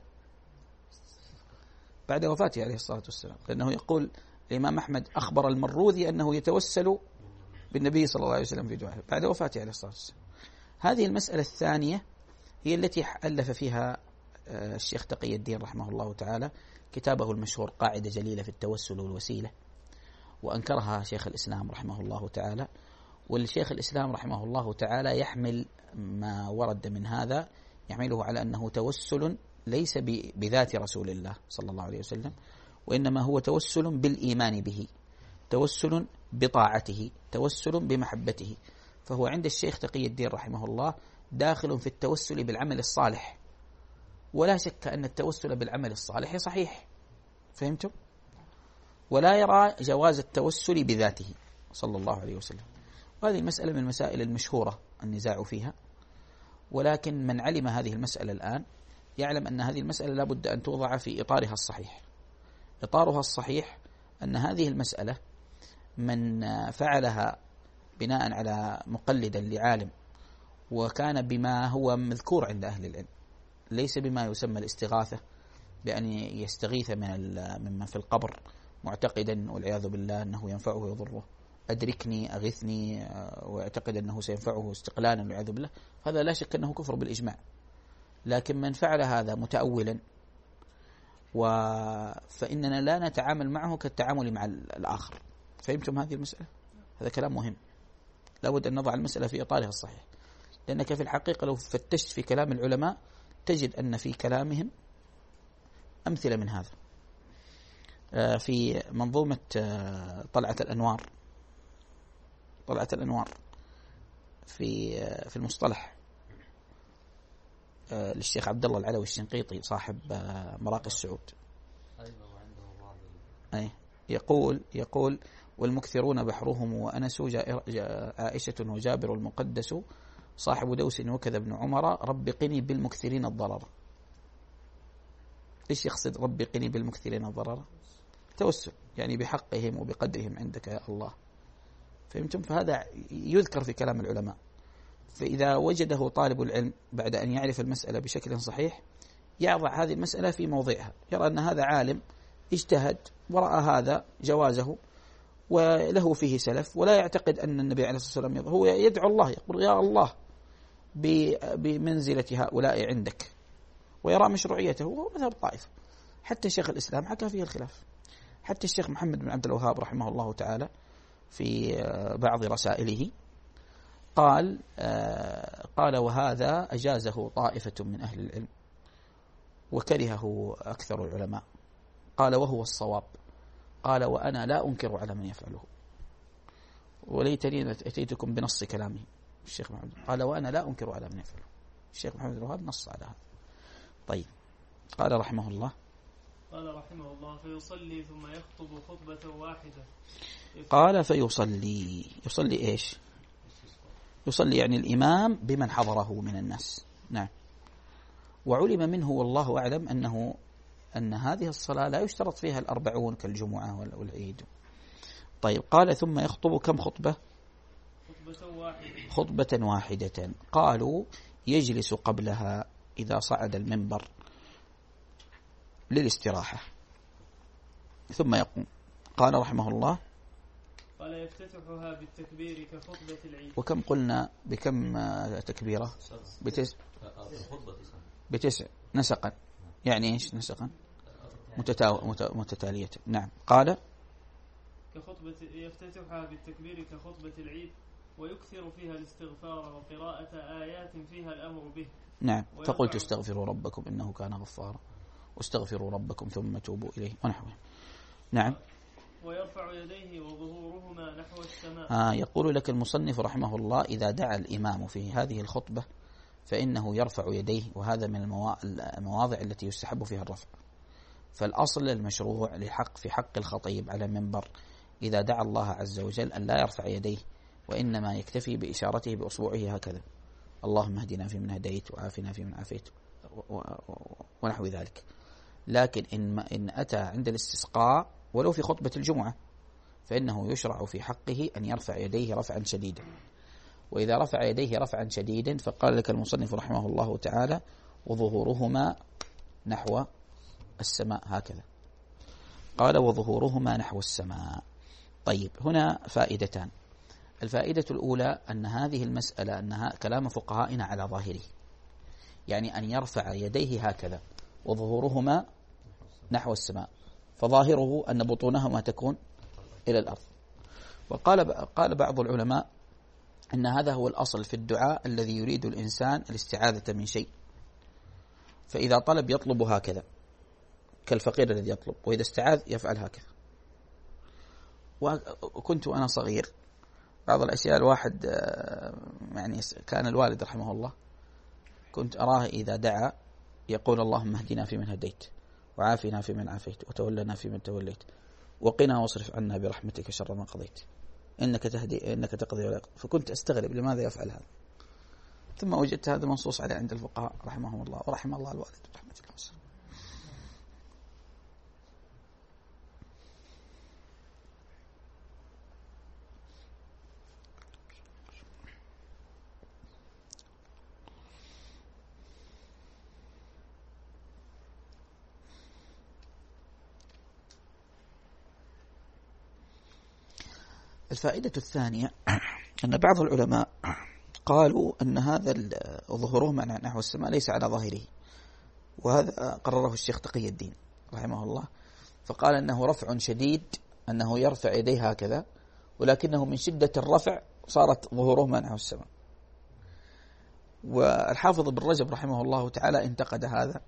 بعد وفاته عليه الصلاة والسلام، لأنه يقول الإمام أحمد أخبر المروذي أنه يتوسل بالنبي صلى الله عليه وسلم في دعائه بعد وفاته عليه الصلاة والسلام. هذه المسألة الثانية هي التي ألف فيها الشيخ تقي الدين رحمه الله تعالى كتابه المشهور قاعدة جليلة في التوسل والوسيلة، وأنكرها شيخ الإسلام رحمه الله تعالى. والشيخ الإسلام رحمه الله تعالى يحمل ما ورد من هذا، يحمله على أنه توسل ليس بذات رسول الله صلى الله عليه وسلم، وإنما هو توسل بالإيمان به، توسل بطاعته، توسل بمحبته. فهو عند الشيخ تقي الدين رحمه الله داخل في التوسل بالعمل الصالح، ولا شك أن التوسل بالعمل الصالح صحيح، فهمتم؟ ولا يرى جواز التوسل بذاته صلى الله عليه وسلم. وهذه المسألة من المسائل المشهورة النزاع فيها، ولكن من علم هذه المسألة الآن يعلم أن هذه المسألة لا بد أن توضع في إطارها الصحيح. إطارها الصحيح أن هذه المسألة من فعلها بناء على مقلدا لعالم، وكان بما هو مذكور عند أهل العلم، ليس بما يسمى الاستغاثة، بأن يستغيث من ممن في القبر معتقدا والعياذ بالله أنه ينفعه ويضره، أدركني أغثني، ويعتقد أنه سينفعه استقلالا والعياذ بالله، هذا لا شك أنه كفر بالإجماع. لكن من فعل هذا متأولا فإننا لا نتعامل معه كالتعامل مع الآخر. فهمتم هذه المسألة؟ هذا كلام مهم، لا بد أن نضع المسألة في إطارها الصحيح، لأنك في الحقيقة لو فتشت في كلام العلماء تجد أن في كلامهم أمثلة من هذا. في منظومة طلعة الأنوار، طلعة الأنوار في في المصطلح للشيخ عبد الله العلوي الشنقيطي صاحب مراقي السعود، أي يقول يقول والمكثرون بحرهم وأنس عائشة وجابر المقدس صاحب دوس وكذا ابن عمر رب قني بالمكثرين الضرر. إيش يقصد رب قني بالمكثرين الضرر؟ توسل يعني بحقهم وبقدرهم عندك يا الله، فهمتم؟ فهذا يذكر في كلام العلماء. فإذا وجده طالب العلم بعد أن يعرف المسألة بشكل صحيح يضع هذه المسألة في موضعها، يرى أن هذا عالم اجتهد ورأى هذا جوازه وله فيه سلف، ولا يعتقد أن النبي عليه الصلاة والسلام هو يدعو الله، يقول يا الله بمنزلة هؤلاء عندك، ويرى مشروعيته، وهو مذهب الطائفة. حتى شيخ الإسلام حكى فيه الخلاف، حتى الشيخ محمد بن عبد الوهاب رحمه الله تعالى في بعض رسائله قال قال وهذا أجازه طائفة من أهل العلم وكرهه أكثر العلماء، قال وهو الصواب، قال وأنا لا أنكر على من يفعله، وليتني أتيتكم بنص كلامه الشيخ محمد، قال وأنا لا أنكر على من يفعله. الشيخ محمد بن الوهاب نص على هذا. طيب قال رحمه الله قال رحمه الله فيصلي ثم يخطب خطبة واحدة. قال فيصلي، يصلي إيش؟ يصلي يعني الإمام بمن حضره من الناس. نعم. وعلم منه والله أعلم أنه أن هذه الصلاة لا يشترط فيها الأربعون كالجمعة والعيد. طيب قال ثم يخطب كم خطبة؟ خطبة واحدة. خطبة واحدة. قالوا يجلس قبلها إذا صعد المنبر للاستراحة ثم يقوم. قال رحمه الله قال يفتتحها بالتكبير كخطبة العيد. وكم قلنا بكم تكبيرة؟ بتسع. بتسع نسقا. يعني إيش نسقا؟ متتاو... متتالية. نعم. قال كخطبة يفتتحها بالتكبير كخطبة العيد ويكثر فيها الاستغفار وقراءة آيات فيها الأمر به. نعم. فقلت استغفروا ربكم إنه كان غفارا واستغفروا ربكم ثم توبوا إليه ونحوه. نعم. ويرفع يديه وظهورهما نحو السماء. آه يقول لك المصنف رحمه الله إذا دعا الإمام في هذه الخطبة فإنه يرفع يديه، وهذا من المواضع التي يستحب فيها الرفع. فالأصل المشروع لحق في حق الخطيب على المنبر إذا دعا الله عز وجل أن لا يرفع يديه، وإنما يكتفي بإشارته بأصبعه هكذا، اللهم اهدنا فيمن هديت وعافنا فيمن عافيت ونحو ذلك. لكن إن, إن أتى عند الاستسقاء ولو في خطبة الجمعة فإنه يشرع في حقه أن يرفع يديه رفعا شديدا. وإذا رفع يديه رفعا شديدا فقال لك المصنف رحمه الله تعالى وظهورهما نحو السماء هكذا. قال وظهورهما نحو السماء. طيب هنا فائدتان. الفائدة الأولى أن هذه المسألة أنها كلام فقهائنا على ظاهره، يعني أن يرفع يديه هكذا وظهورهما نحو السماء، فظاهره أن بطونهما تكون إلى الأرض. وقال قال بعض العلماء أن هذا هو الأصل في الدعاء الذي يريد الإنسان الاستعاذة من شيء، فإذا طلب يطلب هكذا كالفقير الذي يطلب، وإذا استعاذ يفعل هكذا. وكنت وأنا صغير بعض الأشياء الواحد يعني كان الوالد رحمه الله كنت أراه إذا دعا يقول اللهم اهدنا فيمن هديت وعافنا فيمن عافيت وتولنا فيمن توليت وقنا واصرف عنا برحمتك شر ما قضيت إنك تهدي إنك تقضي ولا يقضي. فكنت أستغرب لماذا يفعل هذا، ثم وجدت هذا منصوص عليه عند الفقهاء رحمهم الله ورحم الله الوالد برحمة الله وسلم. الفائدة الثانية أن بعض العلماء قالوا أن هذا ظهورهما نحو السماء ليس على ظاهره، وهذا قرره الشيخ تقي الدين رحمه الله، فقال أنه رفع شديد، أنه يرفع يديه هكذا، ولكنه من شدة الرفع صارت ظهورهما نحو السماء. والحافظ ابن رجب رحمه الله تعالى انتقد هذا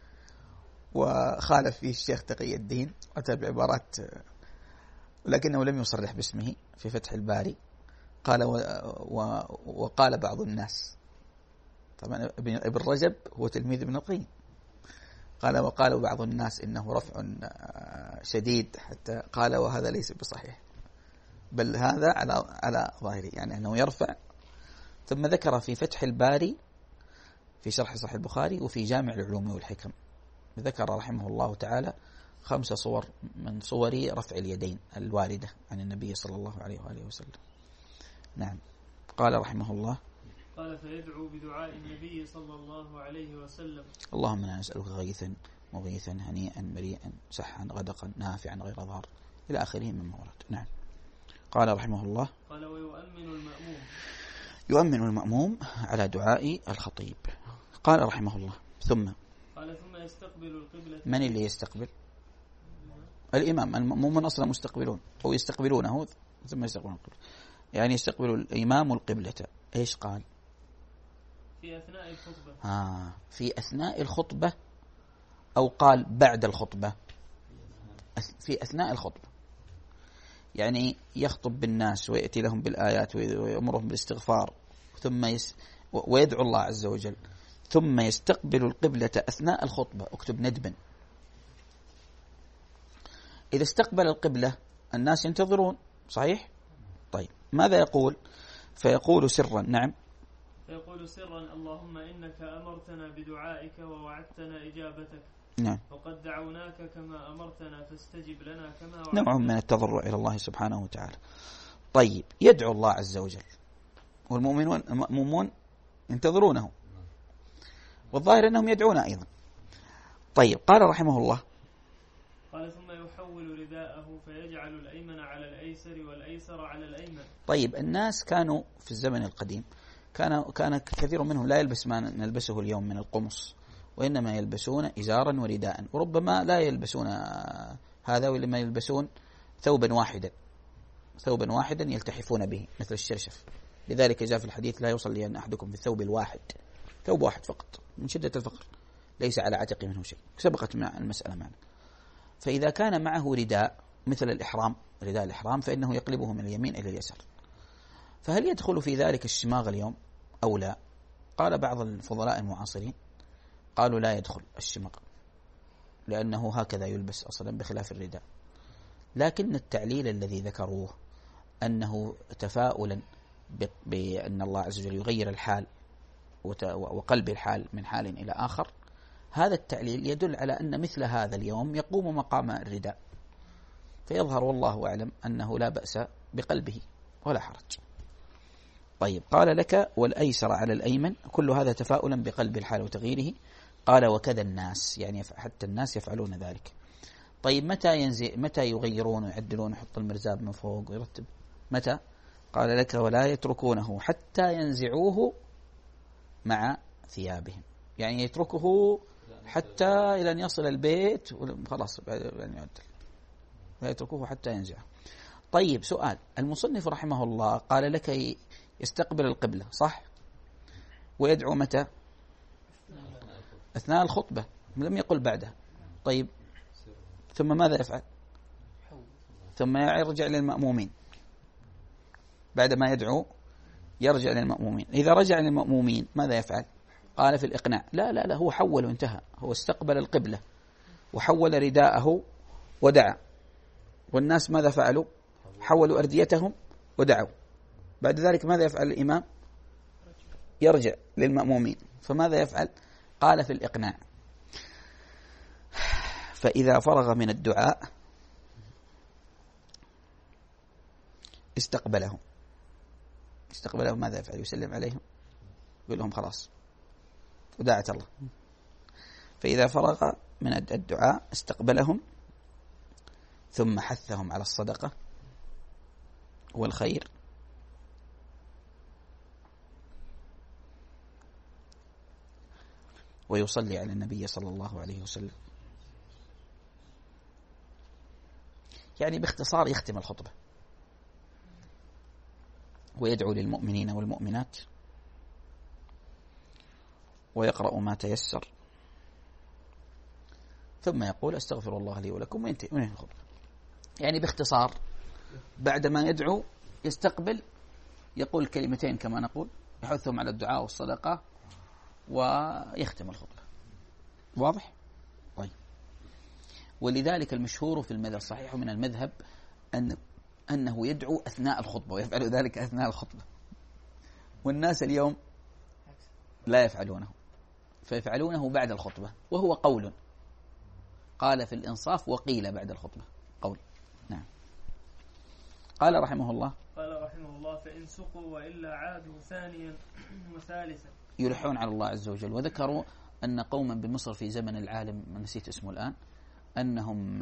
وخالف فيه الشيخ تقي الدين، أتى بعبارات ولكنه لم يصرح باسمه في فتح الباري. قال و و وقال بعض الناس، طبعا ابن رجب هو تلميذ ابن القيم، قال وقال بعض الناس إنه رفع شديد، حتى قال وهذا ليس بصحيح، بل هذا على على ظاهره، يعني أنه يرفع. ثم ذكر في فتح الباري في شرح صحيح البخاري وفي جامع العلوم والحكم، ذكر رحمه الله تعالى خمس صور من صور رفع اليدين الواردة عن النبي صلى الله عليه وآله وسلم. نعم. قال رحمه الله قال فيدعو بدعاء النبي صلى الله عليه وسلم اللهم انا نسألك غيثا مغيثا هنيئا مريئا سحا غدقا نافعا غير ضار إلى آخره مما ورد. نعم. قال رحمه الله قال ويؤمن المأموم يؤمن المأموم على دعاء الخطيب. قال رحمه الله ثم قال ثم يستقبل القبلة. من اللي يستقبل؟ الإمام. المأمومون أصلا مستقبلون أو يستقبلونه ثم يستقبلون القبلة، يعني يستقبل الإمام القبلة. إيش قال؟ في أثناء الخطبة. آه في أثناء الخطبة، أو قال بعد الخطبة؟ في أثناء الخطبة، يعني يخطب بالناس ويأتي لهم بالآيات ويأمرهم بالاستغفار ثم يس ويدعو الله عز وجل، ثم يستقبل القبلة أثناء الخطبة. اكتب ندبا. إذا استقبل القبلة الناس ينتظرون، صحيح؟ طيب ماذا يقول؟ فيقول سرا. نعم. فيقول سرا اللهم إنك أمرتنا بدعائك ووعدتنا إجابتك. نعم. وقد دعوناك كما أمرتنا فاستجب لنا كما وعدتنا. نوع من التضرع إلى الله سبحانه وتعالى. طيب يدعو الله عز وجل والمؤمنون المأمومون ينتظرونه، والظاهر أنهم يدعون أيضا. طيب قال رحمه الله قال ثم يحول رداءه فيجعل الأيمن على الأيسر والأيسر على الأيمن. طيب الناس كانوا في الزمن القديم كان كان كثير منهم لا يلبس ما نلبسه اليوم من القمص، وإنما يلبسون إزارا ورداء، وربما لا يلبسون هذا وإنما يلبسون ثوبا واحدا ثوبا واحدا يلتحفون به مثل الشرشف. لذلك جاء في الحديث لا يصلي أن أحدكم في الثوب الواحد، ثوب واحد فقط من شدة الفقر ليس على عاتقه منه شيء، سبقت مع المسألة معنا. فإذا كان معه رداء مثل الإحرام، رداء الإحرام، فإنه يقلبه من اليمين إلى اليسار. فهل يدخل في ذلك الشماغ اليوم أو لا؟ قال بعض الفضلاء المعاصرين قالوا لا يدخل الشماغ، لأنه هكذا يلبس أصلا بخلاف الرداء. لكن التعليل الذي ذكروه أنه تفاؤلا بأن الله عز وجل يغير الحال وقلب الحال من حال إلى آخر، هذا التعليل يدل على أن مثل هذا اليوم يقوم مقام الرداء، فيظهر والله أعلم أنه لا بأس بقلبه ولا حرج. طيب قال لك والأيسر على الأيمن، كل هذا تفاؤلا بقلب الحال وتغييره. قال وكذا الناس، يعني حتى الناس يفعلون ذلك. طيب متى ينزل متى يغيرون ويعدلون ويحط المرزاب من فوق ويرتب؟ متى؟ قال لك ولا يتركونه حتى ينزعوه مع ثيابهم، يعني يتركه حتى إلى أن يصل البيت خلاص يعني يعدل، لا يتركه حتى ينزعه. طيب سؤال، المصنف رحمه الله قال لك يستقبل القبلة صح، ويدعو متى؟ أثناء الخطبة، لم يقل بعدها. طيب ثم ماذا يفعل؟ ثم يرجع للمأمومين بعد ما يدعو، يرجع للمأمومين. إذا رجع للمأمومين ماذا يفعل؟ قال في الإقناع لا لا لا هو حول وانتهى، هو استقبل القبلة وحول رداءه ودعا، والناس ماذا فعلوا؟ حولوا أرديتهم ودعوا. بعد ذلك ماذا يفعل الإمام؟ يرجع للمأمومين، فماذا يفعل؟ قال في الإقناع فإذا فرغ من الدعاء استقبلهم. استقبلهم ماذا يفعل؟ يسلم عليهم، يقول لهم خلاص وداعت الله. فإذا فرغ من الدعاء استقبلهم، ثم حثهم على الصدقة والخير ويصلي على النبي صلى الله عليه وسلم. يعني باختصار يختم الخطبة ويدعو للمؤمنين والمؤمنات ويقرأ ما تيسر، ثم يقول استغفر الله لي ولكم وينتهي من الخطبة. يعني باختصار بعدما يدعو يستقبل، يقول كلمتين كما نقول، يحثهم على الدعاء والصدقة ويختم الخطبة. واضح؟ طيب. ولذلك المشهور في المذهب الصحيح من المذهب أن أنه يدعو أثناء الخطبة، ويفعل ذلك أثناء الخطبة، والناس اليوم لا يفعلونه، فيفعلونه بعد الخطبة، وهو قول قال في الإنصاف وقيل بعد الخطبة قول. نعم. قال رحمه الله قال رحمه الله فإن سقوا وإلا عادوا ثانيا وثالثا يلحون على الله عز وجل. وذكروا أن قوما بمصر في زمن العالم نسيت اسمه الآن أنهم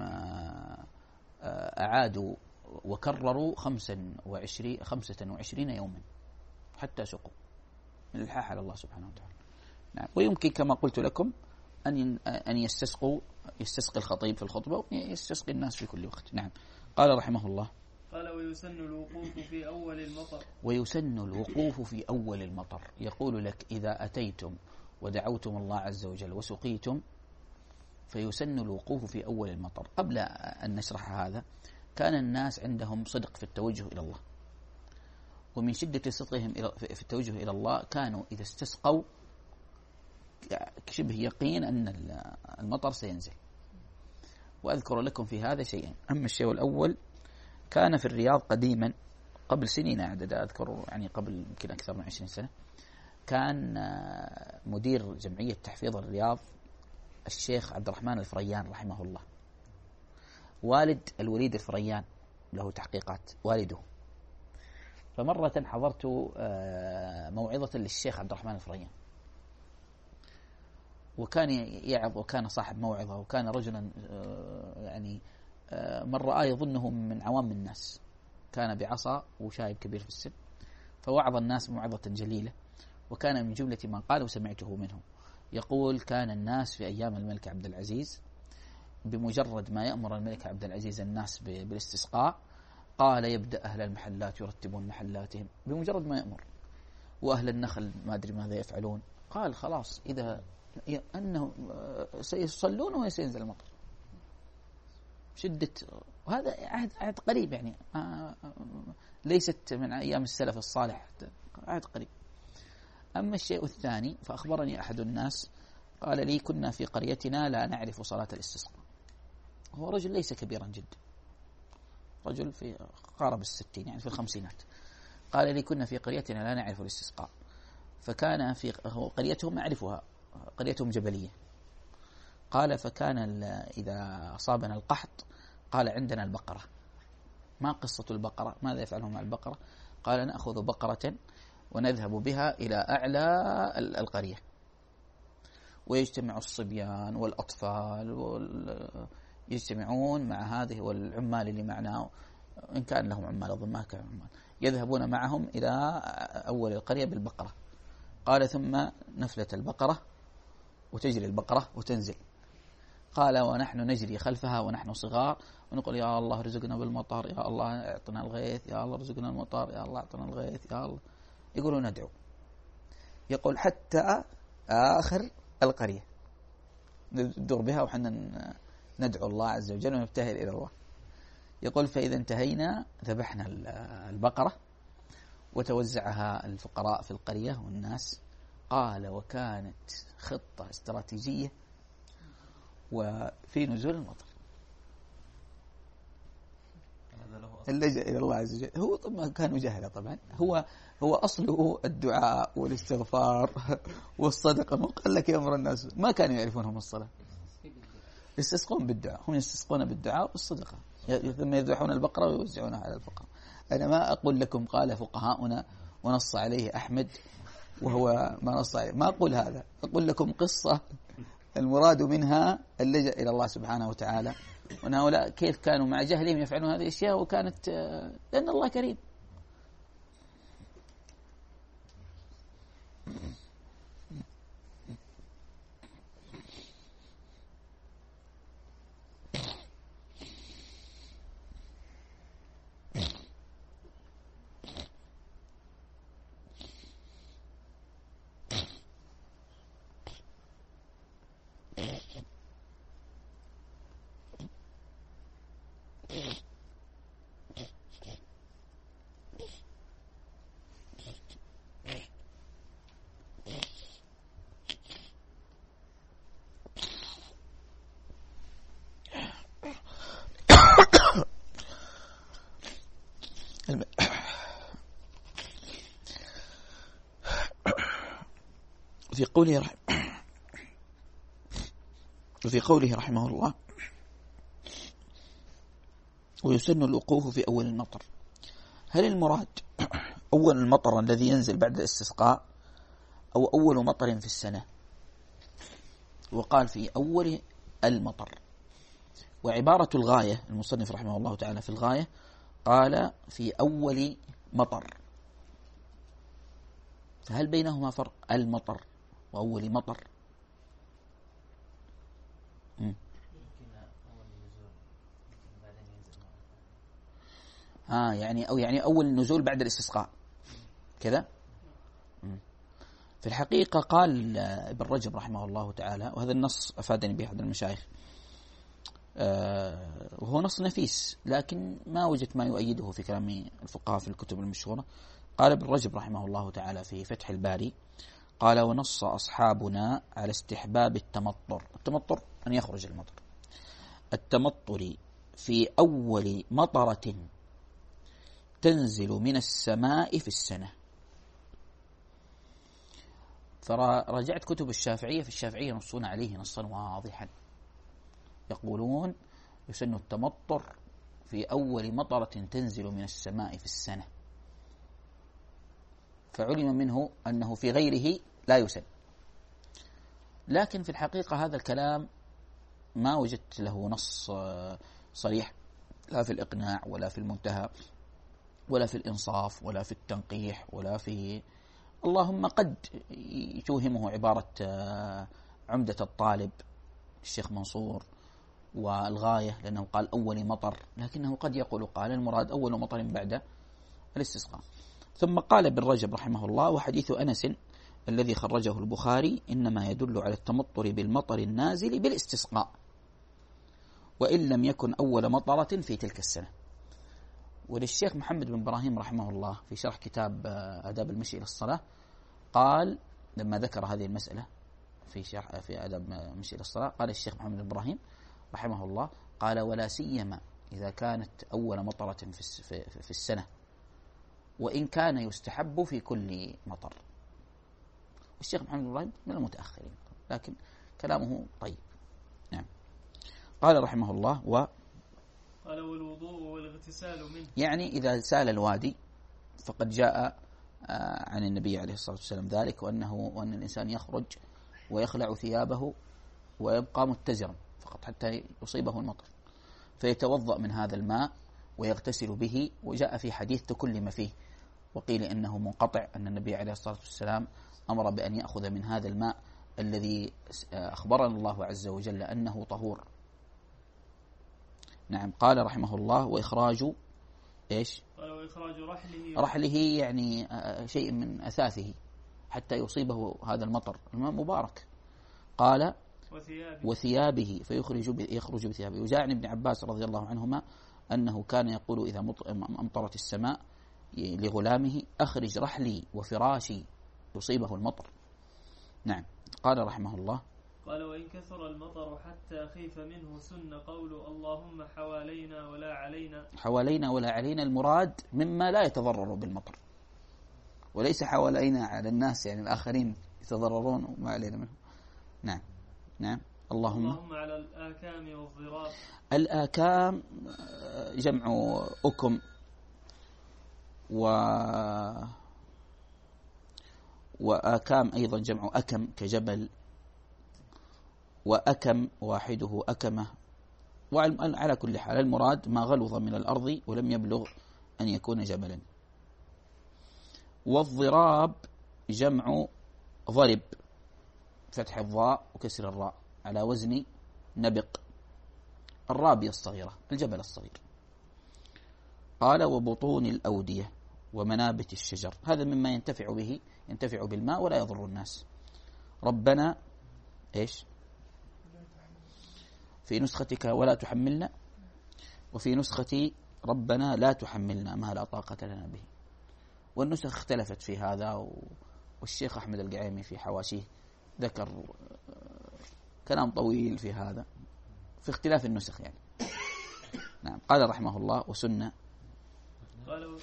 أعادوا وكرروا خمسة وعشرين خمسة وعشرين يوما حتى سقوا من الإلحاح على الله سبحانه وتعالى. نعم. ويمكن كما قلت لكم أن أن يستسقوا يستسقي الخطيب في الخطبة ويستسقي الناس في كل وقت. نعم. قال رحمه الله قال ويسن الوقوف في أول المطر. ويسن الوقوف في أول المطر. يقول لك إذا أتيتم ودعوتم الله عز وجل وسقيتم فيسن الوقوف في أول المطر. قبل أن نشرح هذا كان الناس عندهم صدق في التوجه إلى الله، ومن شدة صدقهم في التوجه إلى الله كانوا إذا استسقوا شبه يقين أن المطر سينزل. وأذكر لكم في هذا شيئين. أما الشيء الأول كان في الرياض قديما قبل سنين عددا، أذكر يعني قبل يمكن أكثر من عشرين سنة، كان مدير جمعية تحفيظ الرياض الشيخ عبد الرحمن الفريان رحمه الله، والد الوليد الفريان له تحقيقات والده. فمرة حضرت موعظة للشيخ عبد الرحمن الفريان، وكان يعظ وكان صاحب موعظة، وكان رجلا يعني من رآه يظنه من عوام الناس، كان بعصا وشايب كبير في السن، فوعظ الناس موعظة جليلة. وكان من جملة ما قال وسمعته منه يقول كان الناس في أيام الملك عبد العزيز بمجرد ما يأمر الملك عبد العزيز الناس بالاستسقاء قال يبدأ أهل المحلات يرتبون محلاتهم بمجرد ما يأمر، وأهل النخل ما أدري ماذا يفعلون. قال خلاص إذا أنه سيصلون وسينزل المطر. شدة هذا عهد, عهد قريب يعني ليست من أيام السلف الصالح، عهد قريب. أما الشيء الثاني فأخبرني أحد الناس قال لي كنا في قريتنا لا نعرف صلاة الاستسقاء. هو رجل ليس كبيرا جدا، رجل في قارب الستين يعني في الخمسينات. قال لي كنا في قريتنا لا نعرف الاستسقاء، فكان في قريتهم نعرفها، قريتهم جبلية. قال فكان إذا أصابنا القحط قال عندنا البقرة. ما قصة البقرة؟ ماذا يفعلون مع البقرة؟ قال نأخذ بقرة ونذهب بها إلى أعلى القرية، ويجتمع الصبيان والأطفال يجتمعون مع هذه والعمال اللي معنا، إن كان لهم عمال أظن ما كان عمال، يذهبون معهم إلى أول القرية بالبقرة. قال ثم نفلت البقرة وتجري البقرة وتنزل. قال ونحن نجري خلفها ونحن صغار ونقول يا الله رزقنا بالمطر، يا الله اعطنا الغيث، يا الله رزقنا المطر، يا الله اعطنا الغيث، يا الله. يقولون ندعو. يقول حتى آخر القرية ندور بها وحنا ندعو الله عز وجل ونبتهل إلى الله. يقول فإذا انتهينا ذبحنا البقرة وتوزعها الفقراء في القرية والناس. قال وكانت خطة استراتيجية وفي نزول المطر. اللجأ إلى الله عز وجل. هو ما كانوا جهلة طبعا، هو هو أصله الدعاء والاستغفار والصدقة. ما قال لك يأمر الناس، ما كانوا يعرفونهم الصلاة، يستسقون بالدعاء، هم يستسقون بالدعاء والصدقة، ثم يذبحون البقرة ويوزعونها على الفقراء. أنا ما أقول لكم قال فقهاؤنا ونص عليه أحمد وهو ما نص عليه، ما أقول هذا، أقول لكم قصة المراد منها اللجأ إلى الله سبحانه وتعالى، وأن هؤلاء كيف كانوا مع جهلهم يفعلون هذه الأشياء، وكانت لأن الله كريم. في قوله رحمه وفي قوله رحمه الله ويسن الوقوف في أول المطر. هل المراد أول المطر الذي ينزل بعد الاستسقاء أو أول مطر في السنة؟ وقال في أول المطر. وعبارة الغاية المصنف رحمه الله تعالى في الغاية قال في أول مطر. فهل بينهما فرق المطر وأول مطر؟ م. ها يعني أو يعني أول نزول بعد الاستسقاء كذا. في الحقيقة قال ابن رجب رحمه الله تعالى، وهذا النص أفادني به أحد المشايخ، آه وهو نص نفيس لكن ما وجدت ما يؤيده في كلام الفقهاء في الكتب المشهورة. قال ابن رجب رحمه الله تعالى في فتح الباري قال ونص أصحابنا على استحباب التمطر. التمطر أن يخرج المطر، التمطر في أول مطرة تنزل من السماء في السنة. فرجعت كتب الشافعية، في الشافعية نصون عليه نصا واضحا، يقولون يسن التمطر في أول مطرة تنزل من السماء في السنة، فعلم منه أنه في غيره لا يسن. لكن في الحقيقة هذا الكلام ما وجدت له نص صريح، لا في الإقناع ولا في المنتهى ولا في الإنصاف ولا في التنقيح ولا في، اللهم قد توهمه عبارة عمدة الطالب الشيخ منصور والغاية لأنه قال أول مطر، لكنه قد يقول قال المراد أول مطر بعد الاستسقاء. ثم قال ابن رجب رحمه الله وحديث أنس الذي خرجه البخاري إنما يدل على التمطر بالمطر النازل بالاستسقاء وإن لم يكن أول مطرة في تلك السنة. وللشيخ محمد بن إبراهيم رحمه الله في شرح كتاب آداب المشي إلى الصلاة قال لما ذكر هذه المسألة في شرح في آداب المشي إلى الصلاة، قال الشيخ محمد بن إبراهيم رحمه الله قال ولا سيما إذا كانت أول مطرة في في السنة وإن كان يستحب في كل مطر. والشيخ محمد بن إبراهيم من المتأخرين لكن كلامه طيب. نعم. قال رحمه الله و قال والوضوء والاغتسال منه، يعني إذا سال الوادي فقد جاء عن النبي عليه الصلاة والسلام ذلك، وأنه وأن الإنسان يخرج ويخلع ثيابه ويبقى متزرا فقط حتى يصيبه المطر فيتوضأ من هذا الماء ويغتسل به. وجاء في حديث تكلم فيه وقيل إنه منقطع أن النبي عليه الصلاة والسلام أمر بأن يأخذ من هذا الماء الذي أخبرنا الله عز وجل أنه طهور. نعم. قال رحمه الله وإخراج إيش؟ قال وإخراج رحله رحله يعني شيء من أثاثه حتى يصيبه هذا المطر، الماء مبارك. قال وثيابه, وثيابه فيخرج يخرج بثيابه. وجاء عن ابن عباس رضي الله عنهما أنه كان يقول إذا أمطرت السماء لغلامه أخرج رحلي وفراشي يصيبه المطر. نعم. قال رحمه الله قال وإن كثر المطر حتى خيف منه سن قول اللهم حوالينا ولا علينا. حوالينا ولا علينا المراد مما لا يتضرر بالمطر، وليس حوالينا على الناس يعني الآخرين يتضررون وما علينا منهم. نعم. نعم. اللهم اللهم على الآكام والضراب. الآكام جمع أكم، و وآكام أيضا جمع أكم كجبل، وأكم واحده أكمة. وعلى كل حال المراد ما غلظ من الأرض ولم يبلغ أن يكون جبلا. والضراب جمع ضرب، فتح الضاء وكسر الراء على وزن نبق، الرابية الصغيرة الجبل الصغير. قال وبطون الأودية ومنابت الشجر، هذا مما ينتفع به، ينتفع بالماء ولا يضر الناس. ربنا إيش في نسختك ولا تحملنا، وفي نسختي ربنا لا تحملنا ما لا طاقة لنا به. والنسخ اختلفت في هذا، والشيخ أحمد القعيمي في حواشيه ذكر كلام طويل في هذا في اختلاف النسخ يعني. نعم. قال رحمه الله وسنة. قالوا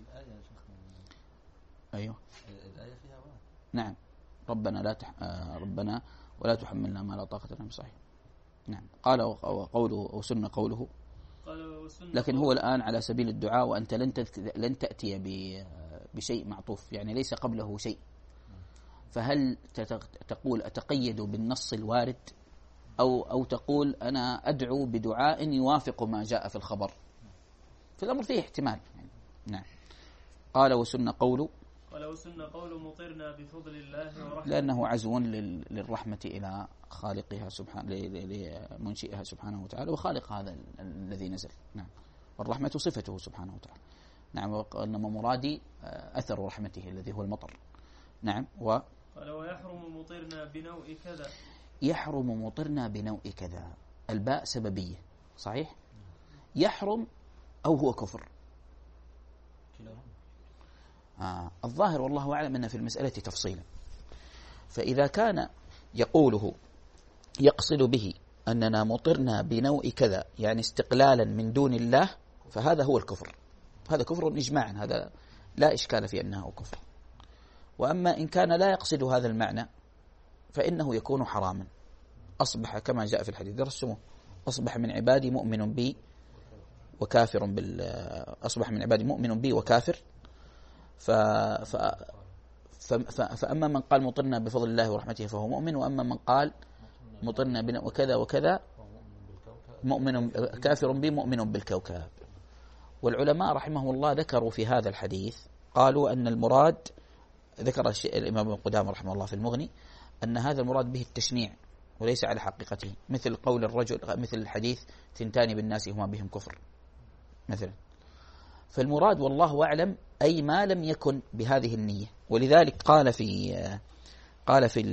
أيوه الآية فيها واحد. نعم. ربنا لا تح... ربنا ولا تحملنا ما لا طاقة لنا. صحيح. نعم. قال وقوله وسنة قوله، لكن هو الآن على سبيل الدعاء، وأنت لن لن تأتي بشيء معطوف يعني ليس قبله شيء. فهل تقول أتقيد بالنص الوارد أو أو تقول أنا أدعو بدعاء يوافق ما جاء في الخبر؟ في الأمر فيه احتمال يعني. نعم. قال وسنة قوله، قال وسنة قوله مطرنا بفضل الله ورحمته، لأنه عزو للرحمة إلى خالقها سبحانه، لمنشئها سبحانه وتعالى وخالق هذا الذي نزل. نعم. والرحمة صفته سبحانه وتعالى. نعم. وإنما مرادي أثر رحمته الذي هو المطر. نعم. و قال ويحرم مطرنا بنوء كذا. يحرم مطرنا بنوء كذا، الباء سببية صحيح. يحرم أو هو كفر. آه. الظاهر والله أعلم أن في المسألة تفصيلا. فإذا كان يقوله يقصد به أننا مطرنا بنوء كذا يعني استقلالا من دون الله، فهذا هو الكفر، هذا كفر إجماعا، هذا لا إشكال في أنه كفر. وأما إن كان لا يقصد هذا المعنى فإنه يكون حراما. أصبح كما جاء في الحديث درسمه أصبح من عبادي مؤمن بي وكافر بال أصبح من عبادي مؤمن بي وكافر. ف... ف... ف... ف... فأما من قال مطرنا بفضل الله ورحمته فهو مؤمن، وأما من قال مطرنا بنا وكذا وكذا مؤمن كافر بي مؤمن بالكوكب. والعلماء رحمهم الله ذكروا في هذا الحديث، قالوا أن المراد، ذكر الإمام ابن قدامة رحمه الله في المغني، أن هذا المراد به التشنيع وليس على حقيقته، مثل قول الرجل، مثل الحديث ثنتان بالناس هما بهم كفر مثلا. فالمراد والله أعلم أي ما لم يكن بهذه النية. ولذلك قال في قال في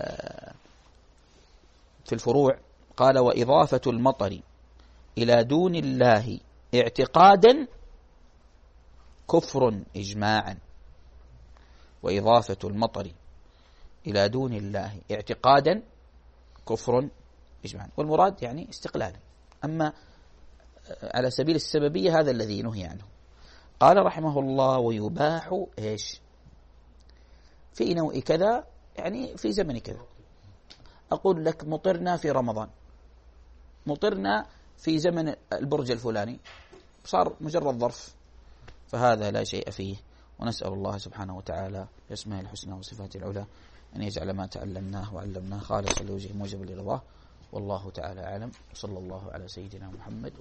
في الفروع، قال وإضافة المطر إلى دون الله اعتقادا كفر إجماعا. وإضافة المطر إلى دون الله اعتقادا كفر إجماعا. والمراد يعني استقلالا. أما على سبيل السببية هذا الذي نهي عنه. قال رحمه الله ويباح إيش في نوع كذا يعني في زمن كذا. أقول لك مطرنا في رمضان، مطرنا في زمن البرج الفلاني، صار مجرد ظرف، فهذا لا شيء فيه. ونسأل الله سبحانه وتعالى بأسمائه الحسنى وصفاته العلى أن يجعل ما تعلمناه وعلمناه خالصا لوجهه موجبا لرضاه. والله تعالى أعلم. وصلى الله على سيدنا محمد.